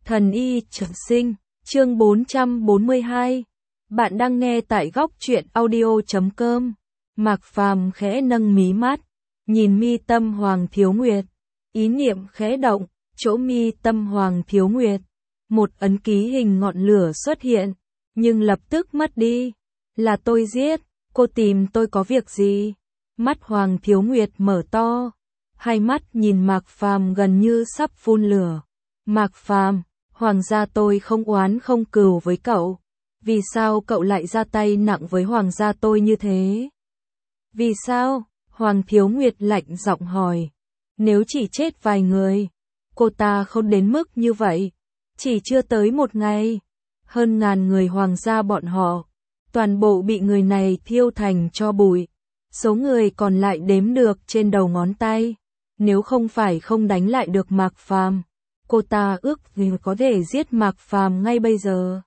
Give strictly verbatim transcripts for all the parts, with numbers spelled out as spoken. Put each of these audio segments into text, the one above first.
Thần y trường sinh, chương bốn trăm bốn mươi hai. Bạn đang nghe tại góc truyện audio chấm com. Mạc Phàm khẽ nâng mí mắt, nhìn mi tâm Hoàng Thiếu Nguyệt, ý niệm khẽ động, chỗ mi tâm Hoàng Thiếu Nguyệt, một ấn ký hình ngọn lửa xuất hiện, nhưng lập tức mất đi. Là tôi giết, cô tìm tôi có việc gì? Mắt Hoàng Thiếu Nguyệt mở to, hai mắt nhìn Mạc Phàm gần như sắp phun lửa. Mạc Phàm, Hoàng gia tôi không oán không cừu với cậu. Vì sao cậu lại ra tay nặng với Hoàng gia tôi như thế? Vì sao? Hoàng Thiếu Nguyệt lạnh giọng hỏi. Nếu chỉ chết vài người, cô ta không đến mức như vậy. Chỉ chưa tới một ngày, hơn ngàn người Hoàng gia bọn họ, toàn bộ bị người này thiêu thành tro bụi. Số người còn lại đếm được trên đầu ngón tay. Nếu không phải không đánh lại được Mạc Phàm, cô ta ước gì có thể giết Mạc Phàm ngay bây giờ.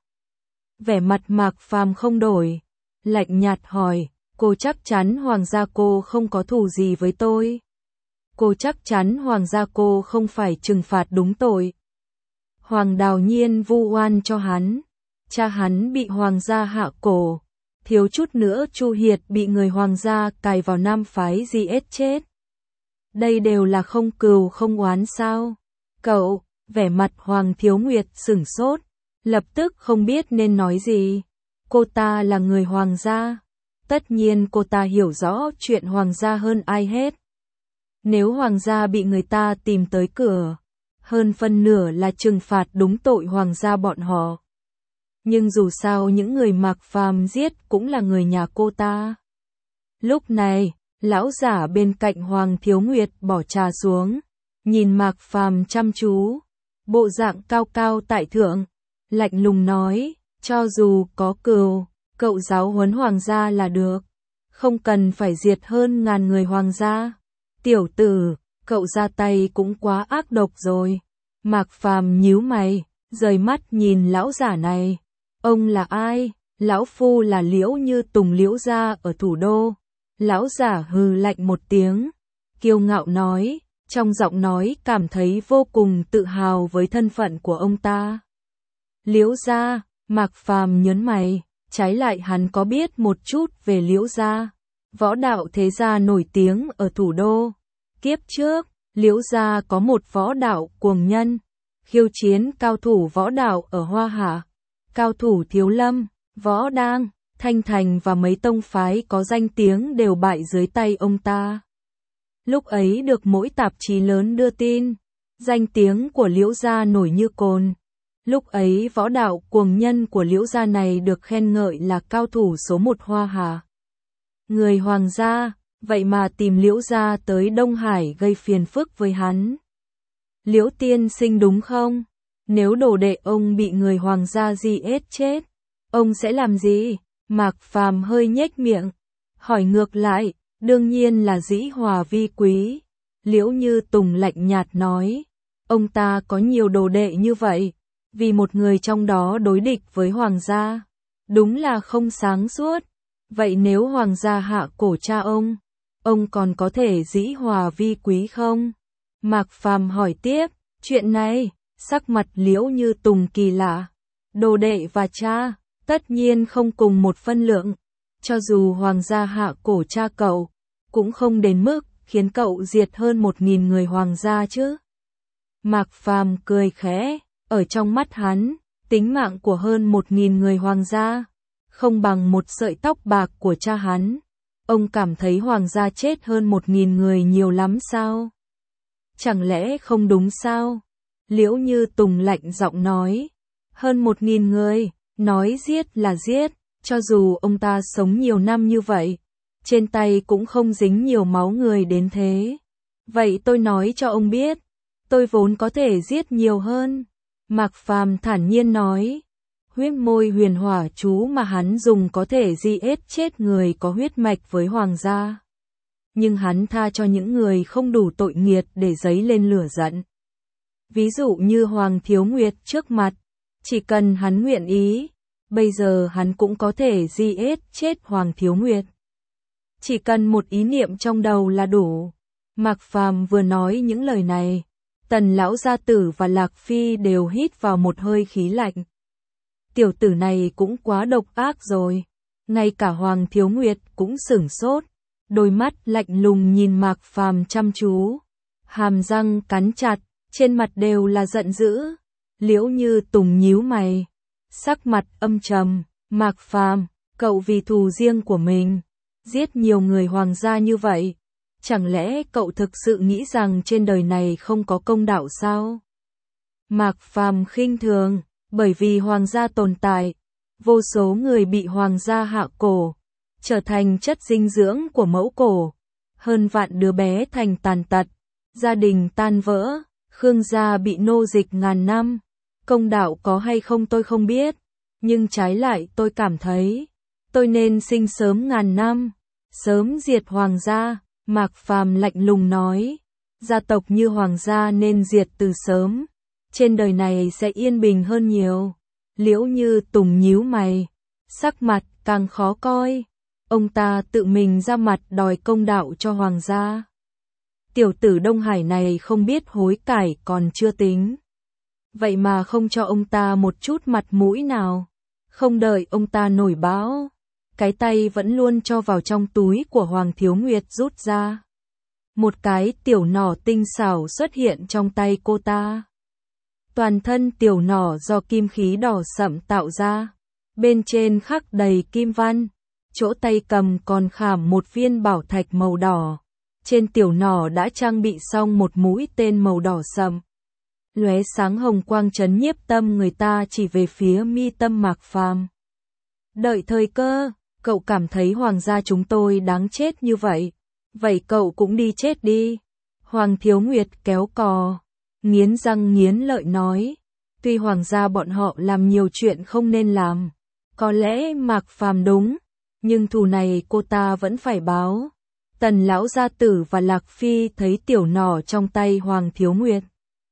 Vẻ mặt Mạc Phàm không đổi, lạnh nhạt hỏi, cô chắc chắn Hoàng gia cô không có thù gì với tôi? Cô chắc chắn Hoàng gia cô không phải trừng phạt đúng tội? Hoàng Đào Nhiên vu oan cho hắn, cha hắn bị Hoàng gia hạ cổ, thiếu chút nữa Chu Hiệt bị người Hoàng gia cài vào nam phái giết chết. Đây đều là không cừu không oán sao? Cậu, vẻ mặt Hoàng Thiếu Nguyệt sửng sốt, lập tức không biết nên nói gì. Cô ta là người Hoàng gia, tất nhiên cô ta hiểu rõ chuyện Hoàng gia hơn ai hết. Nếu Hoàng gia bị người ta tìm tới cửa, hơn phân nửa là trừng phạt đúng tội Hoàng gia bọn họ. Nhưng dù sao những người Mạc Phàm giết cũng là người nhà cô ta. Lúc này, lão giả bên cạnh Hoàng Thiếu Nguyệt bỏ trà xuống, nhìn Mạc Phàm chăm chú, bộ dạng cao cao tại thượng, lạnh lùng nói, cho dù có cừu, cậu giáo huấn Hoàng gia là được, không cần phải diệt hơn ngàn người Hoàng gia. Tiểu tử, cậu ra tay cũng quá ác độc rồi. Mạc Phàm nhíu mày, rời mắt nhìn lão giả này. Ông là ai? Lão phu là Liễu Như Tùng, Liễu gia ở thủ đô. Lão giả hừ lạnh một tiếng, kiêu ngạo nói, trong giọng nói cảm thấy vô cùng tự hào với thân phận của ông ta. Liễu gia, Mạc Phàm nhớn mày, trái lại hắn có biết một chút về Liễu gia, võ đạo thế gia nổi tiếng ở thủ đô. Kiếp trước, Liễu gia có một võ đạo cuồng nhân, khiêu chiến cao thủ võ đạo ở Hoa Hạ, cao thủ Thiếu Lâm, Võ Đang, Thanh Thành và mấy tông phái có danh tiếng đều bại dưới tay ông ta. Lúc ấy được mỗi tạp chí lớn đưa tin, danh tiếng của Liễu gia nổi như cồn. Lúc ấy võ đạo cuồng nhân của Liễu gia này được khen ngợi là cao thủ số một Hoa Hạ. Người Hoàng gia, vậy mà tìm Liễu gia tới Đông Hải gây phiền phức với hắn. Liễu tiên sinh đúng không? Nếu đồ đệ ông bị người Hoàng gia giết chết, ông sẽ làm gì? Mạc Phàm hơi nhếch miệng, hỏi ngược lại, đương nhiên là dĩ hòa vi quý. Liễu Như Tùng lạnh nhạt nói, ông ta có nhiều đồ đệ như vậy, vì một người trong đó đối địch với Hoàng gia, đúng là không sáng suốt. Vậy nếu Hoàng gia hạ cổ cha ông, ông còn có thể dĩ hòa vi quý không? Mạc Phàm hỏi tiếp, chuyện này, sắc mặt Liễu Như Tùng kỳ lạ. Đồ đệ và cha, tất nhiên không cùng một phân lượng. Cho dù Hoàng gia hạ cổ cha cậu, cũng không đến mức khiến cậu diệt hơn một nghìn người Hoàng gia chứ. Mạc Phàm cười khẽ, ở trong mắt hắn, tính mạng của hơn một nghìn người Hoàng gia không bằng một sợi tóc bạc của cha hắn. Ông cảm thấy Hoàng gia chết hơn một nghìn người nhiều lắm sao? Chẳng lẽ không đúng sao? Liễu Như Tùng lạnh giọng nói, hơn một nghìn người, nói giết là giết, cho dù ông ta sống nhiều năm như vậy, trên tay cũng không dính nhiều máu người đến thế. Vậy tôi nói cho ông biết, tôi vốn có thể giết nhiều hơn. Mạc Phàm thản nhiên nói, huyết môi huyền hỏa chú mà hắn dùng có thể giết chết người có huyết mạch với Hoàng gia. Nhưng hắn tha cho những người không đủ tội nghiệt để dấy lên lửa giận. Ví dụ như Hoàng Thiếu Nguyệt trước mặt, chỉ cần hắn nguyện ý, bây giờ hắn cũng có thể giết chết Hoàng Thiếu Nguyệt. Chỉ cần một ý niệm trong đầu là đủ. Mạc Phàm vừa nói những lời này, Tần lão gia tử và Lạc Phi đều hít vào một hơi khí lạnh. Tiểu tử này cũng quá độc ác rồi. Ngay cả Hoàng Thiếu Nguyệt cũng sửng sốt, đôi mắt lạnh lùng nhìn Mạc Phàm chăm chú, hàm răng cắn chặt, trên mặt đều là giận dữ. Liễu Như Tùng nhíu mày, sắc mặt âm trầm, Mạc Phàm, cậu vì thù riêng của mình, giết nhiều người hoàng gia như vậy, chẳng lẽ cậu thực sự nghĩ rằng trên đời này không có công đạo sao? Mạc Phàm khinh thường, bởi vì hoàng gia tồn tại, vô số người bị hoàng gia hạ cổ, trở thành chất dinh dưỡng của mẫu cổ, hơn vạn đứa bé thành tàn tật, gia đình tan vỡ, Khương gia bị nô dịch ngàn năm. Công đạo có hay không tôi không biết, nhưng trái lại tôi cảm thấy, tôi nên sinh sớm ngàn năm, sớm diệt hoàng gia. Mạc Phàm lạnh lùng nói, gia tộc như hoàng gia nên diệt từ sớm, trên đời này sẽ yên bình hơn nhiều. Liễu Như Tùng nhíu mày, sắc mặt càng khó coi, ông ta tự mình ra mặt đòi công đạo cho hoàng gia. Tiểu tử Đông Hải này không biết hối cải còn chưa tính, vậy mà không cho ông ta một chút mặt mũi nào. Không đợi ông ta nổi báo, cái tay vẫn luôn cho vào trong túi của Hoàng Thiếu Nguyệt rút ra. Một cái tiểu nỏ tinh xảo xuất hiện trong tay cô ta. Toàn thân tiểu nỏ do kim khí đỏ sẫm tạo ra, bên trên khắc đầy kim văn, chỗ tay cầm còn khảm một viên bảo thạch màu đỏ. Trên tiểu nỏ đã trang bị xong một mũi tên màu đỏ sẫm, lóe sáng hồng quang chấn nhiếp tâm người ta chỉ về phía mi tâm Mạc Phàm. Đợi thời cơ, cậu cảm thấy hoàng gia chúng tôi đáng chết như vậy, vậy cậu cũng đi chết đi. Hoàng Thiếu Nguyệt kéo cò, nghiến răng nghiến lợi nói, tuy hoàng gia bọn họ làm nhiều chuyện không nên làm, có lẽ Mạc Phàm đúng, nhưng thù này cô ta vẫn phải báo. Tần lão gia tử và Lạc Phi thấy tiểu nỏ trong tay Hoàng Thiếu Nguyệt,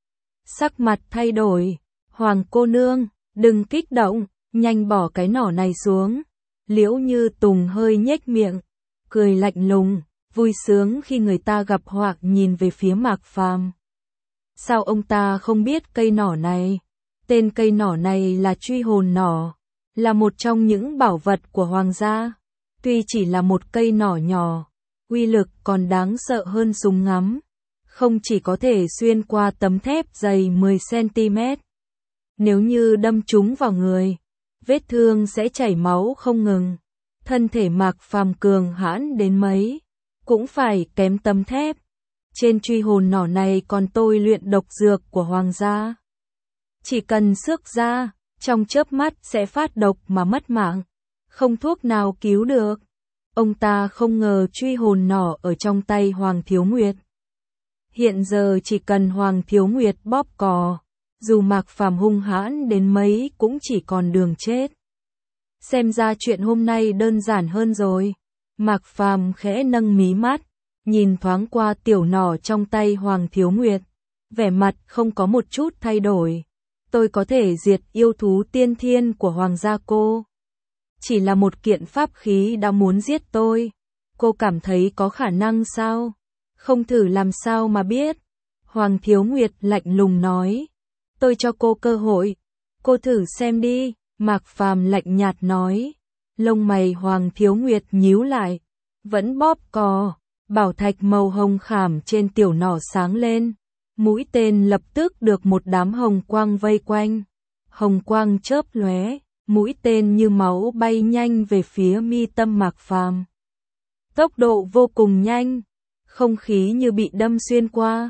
sắc mặt thay đổi. Hoàng cô nương, đừng kích động, nhanh bỏ cái nỏ này xuống. Liễu Như Tùng hơi nhếch miệng, cười lạnh lùng, vui sướng khi người ta gặp họa nhìn về phía Mạc Phàm. Sao ông ta không biết cây nỏ này? Tên cây nỏ này là truy hồn nỏ, là một trong những bảo vật của hoàng gia. Tuy chỉ là một cây nỏ nhỏ, uy lực còn đáng sợ hơn súng ngắm. Không chỉ có thể xuyên qua tấm thép dày mười xăng ti mét. Nếu như đâm trúng vào người, vết thương sẽ chảy máu không ngừng. Thân thể Mạc Phàm cường hãn đến mấy, cũng phải kém tấm thép. Trên truy hồn nỏ này còn tôi luyện độc dược của hoàng gia. Chỉ cần xước ra, trong chớp mắt sẽ phát độc mà mất mạng. Không thuốc nào cứu được. Ông ta không ngờ truy hồn nỏ ở trong tay Hoàng Thiếu Nguyệt. Hiện giờ chỉ cần Hoàng Thiếu Nguyệt bóp cò, dù Mạc Phàm hung hãn đến mấy cũng chỉ còn đường chết. Xem ra chuyện hôm nay đơn giản hơn rồi. Mạc Phàm khẽ nâng mí mắt, nhìn thoáng qua tiểu nỏ trong tay Hoàng Thiếu Nguyệt, vẻ mặt không có một chút thay đổi. Tôi có thể diệt yêu thú tiên thiên của hoàng gia cô. Chỉ là một kiện pháp khí đã muốn giết tôi. Cô cảm thấy có khả năng sao? Không thử làm sao mà biết. Hoàng Thiếu Nguyệt lạnh lùng nói. Tôi cho cô cơ hội. Cô thử xem đi. Mạc Phàm lạnh nhạt nói. Lông mày Hoàng Thiếu Nguyệt nhíu lại. Vẫn bóp cò. Bảo thạch màu hồng khảm trên tiểu nỏ sáng lên. Mũi tên lập tức được một đám hồng quang vây quanh. Hồng quang chớp lóe, mũi tên như máu bay nhanh về phía mi tâm Mạc Phàm. Tốc độ vô cùng nhanh, không khí như bị đâm xuyên qua.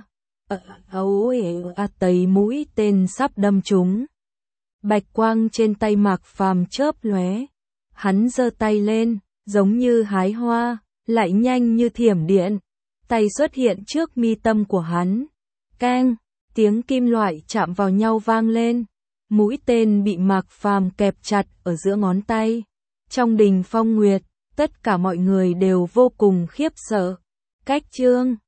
Ấu à tấy mũi tên sắp đâm trúng. Bạch quang trên tay Mạc Phàm chớp lóe. Hắn giơ tay lên, giống như hái hoa, lại nhanh như thiểm điện. Tay xuất hiện trước mi tâm của hắn. Keng, tiếng kim loại chạm vào nhau vang lên. Mũi tên bị Mạc Phàm kẹp chặt ở giữa ngón tay. Trong đình phong nguyệt, tất cả mọi người đều vô cùng khiếp sợ. Cách chương